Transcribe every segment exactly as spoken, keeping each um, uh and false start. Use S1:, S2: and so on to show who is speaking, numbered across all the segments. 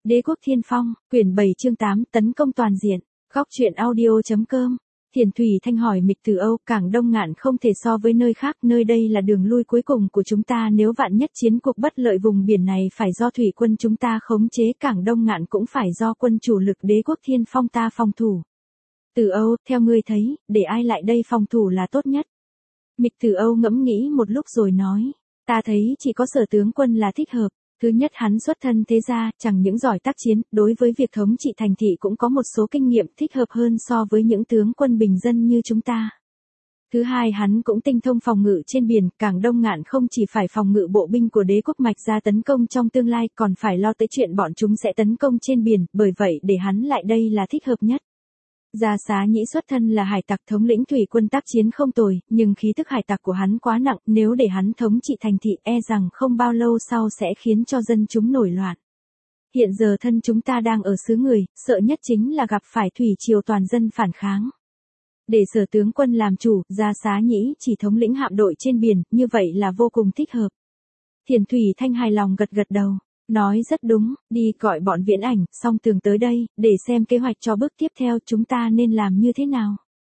S1: Đế quốc Thiên Phong, quyển bảy chương tám, tấn công toàn diện. Góc truyện audio.com. Thiền Thủy Thanh hỏi Mịch Từ Âu, Cảng Đông Ngạn không thể so với nơi khác, nơi đây là đường lui cuối cùng của chúng ta, nếu vạn nhất chiến cuộc bất lợi vùng biển này phải do thủy quân chúng ta khống chế, Cảng Đông Ngạn cũng phải do quân chủ lực Đế quốc Thiên Phong ta phòng thủ. Từ Âu, theo ngươi thấy, để ai lại đây phòng thủ là tốt nhất? Mịch Từ Âu ngẫm nghĩ một lúc rồi nói, ta thấy chỉ có Sở tướng quân là thích hợp. Thứ nhất, hắn xuất thân thế gia, chẳng những giỏi tác chiến, đối với việc thống trị thành thị cũng có một số kinh nghiệm thích hợp hơn so với những tướng quân bình dân như chúng ta. Thứ hai, hắn cũng tinh thông phòng ngự trên biển, Cảng Đông Ngạn không chỉ phải phòng ngự bộ binh của Đế quốc Mạch Gia tấn công trong tương lai, còn phải lo tới chuyện bọn chúng sẽ tấn công trên biển, bởi vậy để hắn lại đây là thích hợp nhất. Gia Xá Nhĩ xuất thân là hải tặc, thống lĩnh thủy quân tác chiến không tồi, nhưng khí tức hải tặc của hắn quá nặng, nếu để hắn thống trị thành thị e rằng không bao lâu sau sẽ khiến cho dân chúng nổi loạn. Hiện giờ thân chúng ta đang ở xứ người, sợ nhất chính là gặp phải thủy triều toàn dân phản kháng. Để Sở tướng quân làm chủ, Gia Xá Nhĩ chỉ thống lĩnh hạm đội trên biển, như vậy là vô cùng thích hợp. Thiền Thủy Thanh hài lòng gật gật đầu. Nói rất đúng, đi gọi bọn Viễn Ảnh, Song Tường tới đây, để xem kế hoạch cho bước tiếp theo chúng ta nên làm như thế nào.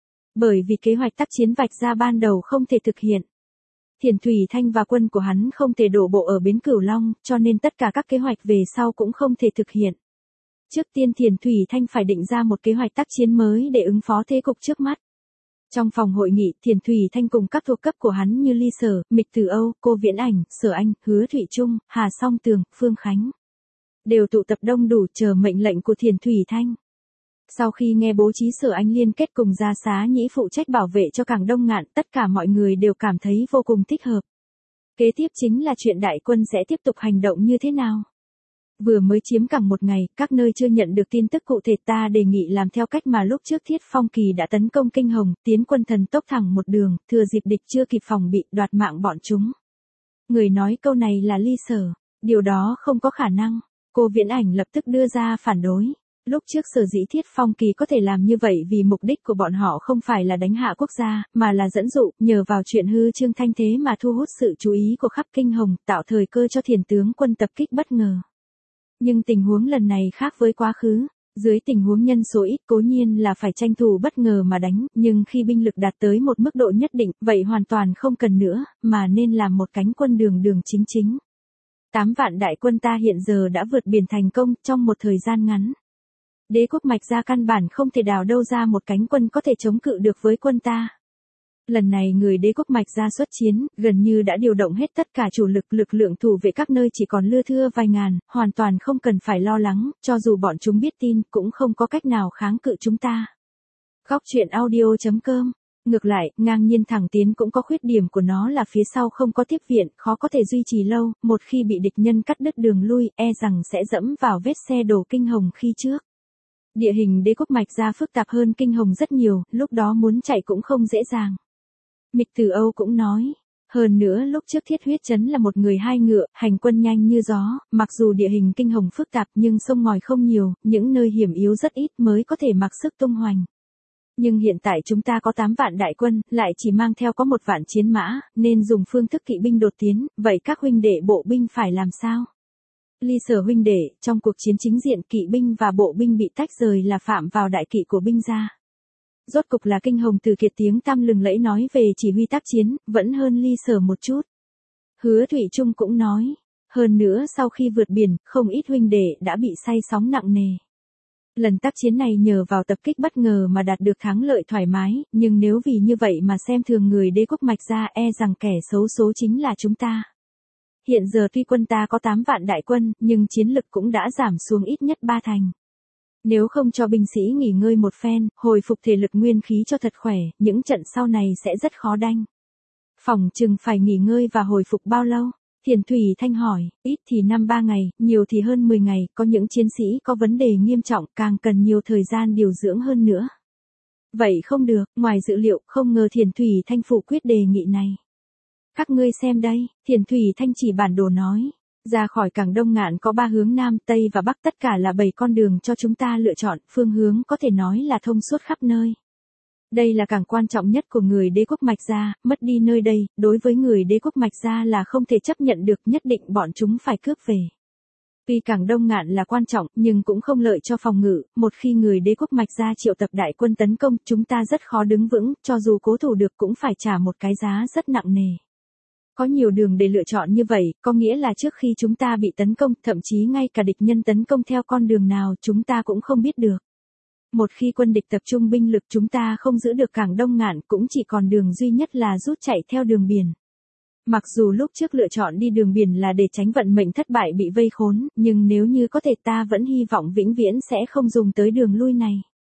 S1: Bởi vì kế hoạch tác chiến vạch ra ban đầu không thể thực hiện. Thiền Thủy Thanh và quân của hắn không thể đổ bộ ở bến Cửu Long, cho nên tất cả các kế hoạch về sau cũng không thể thực hiện. Trước tiên Thiền Thủy Thanh phải định ra một kế hoạch tác chiến mới để ứng phó thế cục trước mắt. Trong phòng hội nghị, Thiền Thủy Thanh cùng các thuộc cấp của hắn như Ly Sở, Mịch Từ Âu, Cô Viễn Ảnh, Sở Anh, Hứa Thụy Trung, Hà Song Tường, Phương Khánh đều tụ tập đông đủ chờ mệnh lệnh của Thiền Thủy Thanh. Sau khi nghe bố trí Sở Anh liên kết cùng Gia Xá Nhĩ phụ trách bảo vệ cho Cảng Đông Ngạn, tất cả mọi người đều cảm thấy vô cùng thích hợp. Kế tiếp chính là chuyện đại quân sẽ tiếp tục hành động như thế nào. Vừa mới chiếm cảng một ngày, các nơi chưa nhận được tin tức cụ thể, ta đề nghị làm theo cách mà lúc trước Thiết Phong Kỳ đã tấn công Kinh Hồng, tiến quân thần tốc thẳng một đường, thừa dịp địch chưa kịp phòng bị, đoạt mạng bọn chúng. Người nói câu này là Ly Sở, điều đó không có khả năng. Cô Viễn Ảnh lập tức đưa ra phản đối. Lúc trước sở dĩ Thiết Phong Kỳ có thể làm như vậy vì mục đích của bọn họ không phải là đánh hạ quốc gia, mà là dẫn dụ, nhờ vào chuyện hư trương thanh thế mà thu hút sự chú ý của khắp Kinh Hồng, tạo thời cơ cho Thiền tướng quân tập kích bất ngờ. Nhưng tình huống lần này khác với quá khứ, dưới tình huống nhân số ít cố nhiên là phải tranh thủ bất ngờ mà đánh, nhưng khi binh lực đạt tới một mức độ nhất định, vậy hoàn toàn không cần nữa, mà nên làm một cánh quân đường đường chính chính. Tám vạn đại quân ta hiện giờ đã vượt biển thành công trong một thời gian ngắn. Đế quốc Mạch Gia căn bản không thể đào đâu ra một cánh quân có thể chống cự được với quân ta. Lần này người Đế quốc Mạch Gia xuất chiến, gần như đã điều động hết tất cả chủ lực, lực lượng thủ vệ các nơi chỉ còn lưa thưa vài ngàn, hoàn toàn không cần phải lo lắng, cho dù bọn chúng biết tin, cũng không có cách nào kháng cự chúng ta. Góc truyện audio.com. Ngược lại, ngang nhiên thẳng tiến cũng có khuyết điểm của nó là phía sau không có tiếp viện, khó có thể duy trì lâu, một khi bị địch nhân cắt đứt đường lui, e rằng sẽ dẫm vào vết xe đổ Kinh Hồng khi trước. Địa hình Đế quốc Mạch Gia phức tạp hơn Kinh Hồng rất nhiều, lúc đó muốn chạy cũng không dễ dàng. Mịch Từ Âu cũng nói, hơn nữa lúc trước Thiết Huyết Trấn là một người hai ngựa, hành quân nhanh như gió, mặc dù địa hình Kinh Hồng phức tạp nhưng sông ngòi không nhiều, những nơi hiểm yếu rất ít mới có thể mặc sức tung hoành. Nhưng hiện tại chúng ta có tám vạn đại quân, lại chỉ mang theo có một vạn chiến mã, nên dùng phương thức kỵ binh đột tiến, vậy các huynh đệ bộ binh phải làm sao? Ly Sở huynh đệ, trong cuộc chiến chính diện kỵ binh và bộ binh bị tách rời là phạm vào đại kỵ của binh gia. Rốt cục là Kinh Hồng từ kiệt tiếng tăm lừng lẫy nói về chỉ huy tác chiến, vẫn hơn Ly Sở một chút. Hứa Thụy Trung cũng nói, hơn nữa sau khi vượt biển, không ít huynh đệ đã bị say sóng nặng nề. Lần tác chiến này nhờ vào tập kích bất ngờ mà đạt được thắng lợi thoải mái, nhưng nếu vì như vậy mà xem thường người Đế quốc Mạch Gia e rằng kẻ xấu số chính là chúng ta. Hiện giờ tuy quân ta có tám vạn đại quân, nhưng chiến lực cũng đã giảm xuống ít nhất ba thành. Nếu không cho binh sĩ nghỉ ngơi một phen, hồi phục thể lực nguyên khí cho thật khỏe, những trận sau này sẽ rất khó đanh. Phỏng chừng phải nghỉ ngơi và hồi phục bao lâu? Thiền Thủy Thanh hỏi, ít thì năm ba ngày, nhiều thì hơn mười ngày, có những chiến sĩ có vấn đề nghiêm trọng càng cần nhiều thời gian điều dưỡng hơn nữa. Vậy không được, ngoài dự liệu, không ngờ Thiền Thủy Thanh phủ quyết đề nghị này. Các ngươi xem đây, Thiền Thủy Thanh chỉ bản đồ nói. Ra khỏi Cảng Đông Ngạn có ba hướng Nam, Tây và Bắc, tất cả là bảy con đường cho chúng ta lựa chọn, phương hướng có thể nói là thông suốt khắp nơi. Đây là cảng quan trọng nhất của người Đế quốc Mạch Gia, mất đi nơi đây, đối với người Đế quốc Mạch Gia là không thể chấp nhận được, nhất định bọn chúng phải cướp về. Tuy Cảng Đông Ngạn là quan trọng, nhưng cũng không lợi cho phòng ngự, một khi người Đế quốc Mạch Gia triệu tập đại quân tấn công, chúng ta rất khó đứng vững, cho dù cố thủ được cũng phải trả một cái giá rất nặng nề. Có nhiều đường để lựa chọn như vậy, có nghĩa là trước khi chúng ta bị tấn công, thậm chí ngay cả địch nhân tấn công theo con đường nào chúng ta cũng không biết được. Một khi quân địch tập trung binh lực chúng ta không giữ được Cảng Đông Ngạn cũng chỉ còn đường duy nhất là rút chạy theo đường biển. Mặc dù lúc trước lựa chọn đi đường biển là để tránh vận mệnh thất bại bị vây khốn, nhưng nếu như có thể ta vẫn hy vọng vĩnh viễn sẽ không dùng tới đường lui này.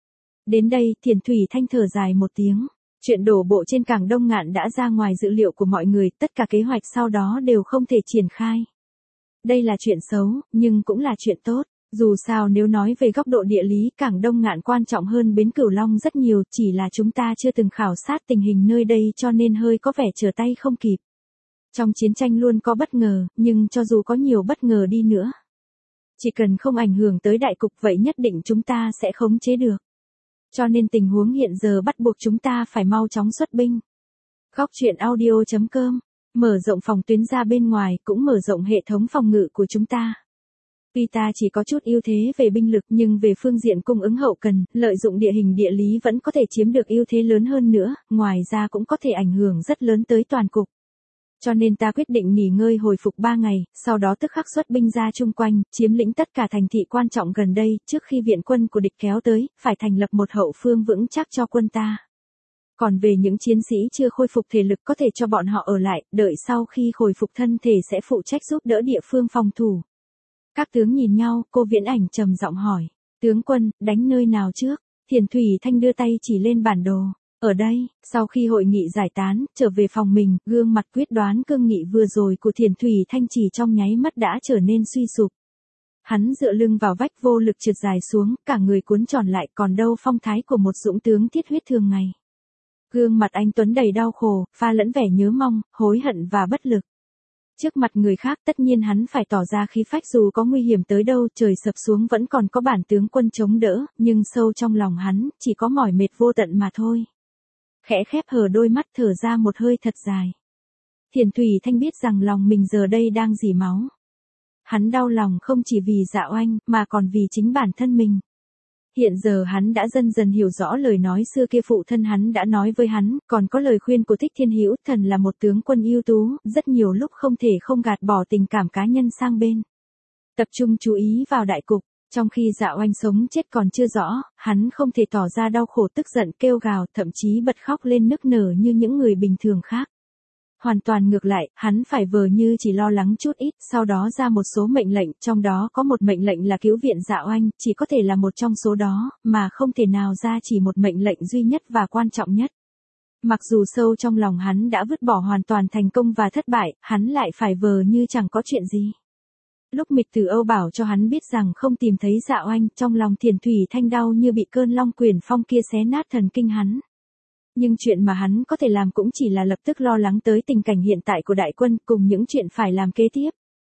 S1: Đến đây, Thiền Thủy Thanh thở dài một tiếng. Chuyện đổ bộ trên Cảng Đông Ngạn đã ra ngoài dự liệu của mọi người, tất cả kế hoạch sau đó đều không thể triển khai. Đây là chuyện xấu, nhưng cũng là chuyện tốt. Dù sao nếu nói về góc độ địa lý, Cảng Đông Ngạn quan trọng hơn Bến Cửu Long rất nhiều, chỉ là chúng ta chưa từng khảo sát tình hình nơi đây cho nên hơi có vẻ trở tay không kịp. Trong chiến tranh luôn có bất ngờ, nhưng cho dù có nhiều bất ngờ đi nữa, chỉ cần không ảnh hưởng tới đại cục vậy nhất định chúng ta sẽ khống chế được. Cho nên tình huống hiện giờ bắt buộc chúng ta phải mau chóng xuất binh. Góc truyện audio chấm com, mở rộng phòng tuyến ra bên ngoài cũng mở rộng hệ thống phòng ngự của chúng ta. Tuy ta chỉ có chút ưu thế về binh lực nhưng về phương diện cung ứng hậu cần, lợi dụng địa hình địa lý vẫn có thể chiếm được ưu thế lớn hơn nữa, ngoài ra cũng có thể ảnh hưởng rất lớn tới toàn cục. Cho nên ta quyết định nghỉ ngơi hồi phục ba ngày, sau đó tức khắc xuất binh ra chung quanh, chiếm lĩnh tất cả thành thị quan trọng gần đây, trước khi viện quân của địch kéo tới, phải thành lập một hậu phương vững chắc cho quân ta. Còn về những chiến sĩ chưa khôi phục thể lực có thể cho bọn họ ở lại, đợi sau khi hồi phục thân thể sẽ phụ trách giúp đỡ địa phương phòng thủ. Các tướng nhìn nhau, cô Viễn Ảnh trầm giọng hỏi, tướng quân, đánh nơi nào trước? Thiền Thủy Thanh đưa tay chỉ lên bản đồ. Ở đây, sau khi hội nghị giải tán, trở về phòng mình, gương mặt quyết đoán cương nghị vừa rồi của Thiền Thủy Thanh chỉ trong nháy mắt đã trở nên suy sụp. Hắn dựa lưng vào vách vô lực trượt dài xuống, cả người cuốn tròn lại còn đâu phong thái của một dũng tướng thiết huyết thường ngày. Gương mặt anh Tuấn đầy đau khổ, pha lẫn vẻ nhớ mong, hối hận và bất lực. Trước mặt người khác tất nhiên hắn phải tỏ ra khí phách dù có nguy hiểm tới đâu trời sập xuống vẫn còn có bản tướng quân chống đỡ, nhưng sâu trong lòng hắn, chỉ có mỏi mệt vô tận mà thôi. Khẽ khép hờ đôi mắt thở ra một hơi thật dài. Thiền Thủy Thanh biết rằng lòng mình giờ đây đang rỉ máu. Hắn đau lòng không chỉ vì Dạ Oanh, mà còn vì chính bản thân mình. Hiện giờ hắn đã dần dần hiểu rõ lời nói xưa kia phụ thân hắn đã nói với hắn, còn có lời khuyên của Thích Thiên Hữu, thần là một tướng quân ưu tú, rất nhiều lúc không thể không gạt bỏ tình cảm cá nhân sang bên. Tập trung chú ý vào đại cục, trong khi Dạ Oanh sống chết còn chưa rõ, hắn không thể tỏ ra đau khổ tức giận kêu gào, thậm chí bật khóc lên nức nở như những người bình thường khác. Hoàn toàn ngược lại, hắn phải vờ như chỉ lo lắng chút ít, sau đó ra một số mệnh lệnh, trong đó có một mệnh lệnh là cứu viện Dạ Oanh, chỉ có thể là một trong số đó, mà không thể nào ra chỉ một mệnh lệnh duy nhất và quan trọng nhất. Mặc dù sâu trong lòng hắn đã vứt bỏ hoàn toàn thành công và thất bại, hắn lại phải vờ như chẳng có chuyện gì. Lúc Mịch Tử Âu bảo cho hắn biết rằng không tìm thấy Dạ Oanh, trong lòng Thiền Thủy Thanh đau như bị cơn long quyền phong kia xé nát thần kinh hắn. Nhưng chuyện mà hắn có thể làm cũng chỉ là lập tức lo lắng tới tình cảnh hiện tại của đại quân cùng những chuyện phải làm kế tiếp.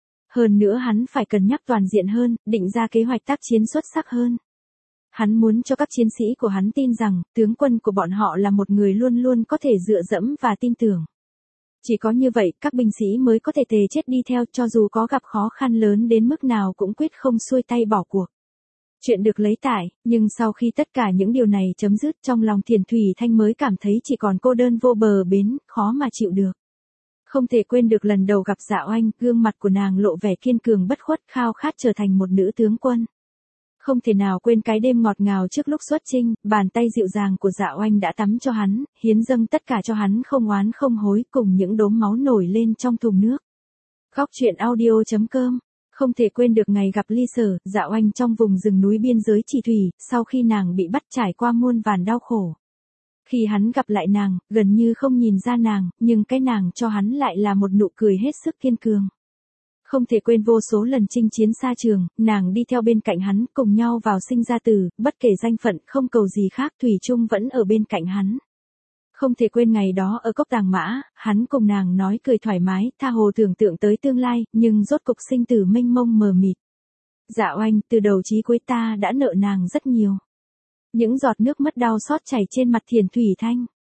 S1: Hơn nữa hắn phải cân nhắc toàn diện hơn, định ra kế hoạch tác chiến xuất sắc hơn. Hắn muốn cho các chiến sĩ của hắn tin rằng, tướng quân của bọn họ là một người luôn luôn có thể dựa dẫm và tin tưởng. Chỉ có như vậy, các binh sĩ mới có thể tề chết đi theo cho dù có gặp khó khăn lớn đến mức nào cũng quyết không xuôi tay bỏ cuộc. Chuyện được lấy tải, nhưng sau khi tất cả những điều này chấm dứt trong lòng Thiền Thủy Thanh mới cảm thấy chỉ còn cô đơn vô bờ bến, khó mà chịu được. Không thể quên được lần đầu gặp Dạ Oanh, gương mặt của nàng lộ vẻ kiên cường bất khuất khao khát trở thành một nữ tướng quân. Không thể nào quên cái đêm ngọt ngào trước lúc xuất chinh, bàn tay dịu dàng của Dạ Oanh đã tắm cho hắn, hiến dâng tất cả cho hắn không oán không hối cùng những đốm máu nổi lên trong thùng nước. Góc truyện audio chấm com. Không thể quên được ngày gặp Ly Sở, Dạ Oanh trong vùng rừng núi biên giới Chỉ Thủy, sau khi nàng bị bắt trải qua muôn vàn đau khổ. Khi hắn gặp lại nàng, gần như không nhìn ra nàng, nhưng cái nàng cho hắn lại là một nụ cười hết sức kiên cường. Không thể quên vô số lần chinh chiến xa trường, nàng đi theo bên cạnh hắn, cùng nhau vào sinh ra tử, bất kể danh phận, không cầu gì khác, thủy chung vẫn ở bên cạnh hắn. Không thể quên ngày đó ở cốc Tàng Mã, hắn cùng nàng nói cười thoải mái, tha hồ tưởng tượng tới tương lai, nhưng rốt cục sinh tử mênh mông mờ mịt. Dạ Oanh, từ đầu chí cuối ta đã nợ nàng rất nhiều. Những giọt nước mắt đau xót chảy trên mặt Thiền Thủy Thanh.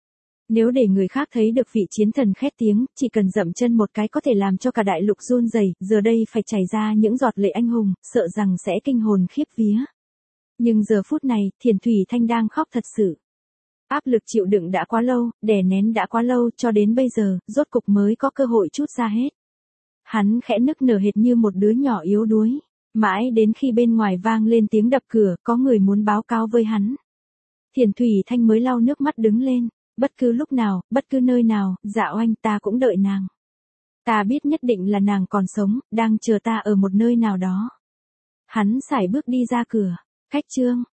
S1: Nếu để người khác thấy được vị chiến thần khét tiếng, chỉ cần dậm chân một cái có thể làm cho cả đại lục run rẩy, giờ đây phải chảy ra những giọt lệ anh hùng, sợ rằng sẽ kinh hồn khiếp vía. Nhưng giờ phút này, Thiền Thủy Thanh đang khóc thật sự. Áp lực chịu đựng đã quá lâu, đè nén đã quá lâu, cho đến bây giờ, rốt cục mới có cơ hội trút ra hết. Hắn khẽ nức nở hệt như một đứa nhỏ yếu đuối. Mãi đến khi bên ngoài vang lên tiếng đập cửa, có người muốn báo cáo với hắn. Thiền Thủy Thanh mới lau nước mắt đứng lên. Bất cứ lúc nào, bất cứ nơi nào, Dạ Oanh, ta cũng đợi nàng. Ta biết nhất định là nàng còn sống, đang chờ ta ở một nơi nào đó. Hắn sải bước đi ra cửa. Khách trương,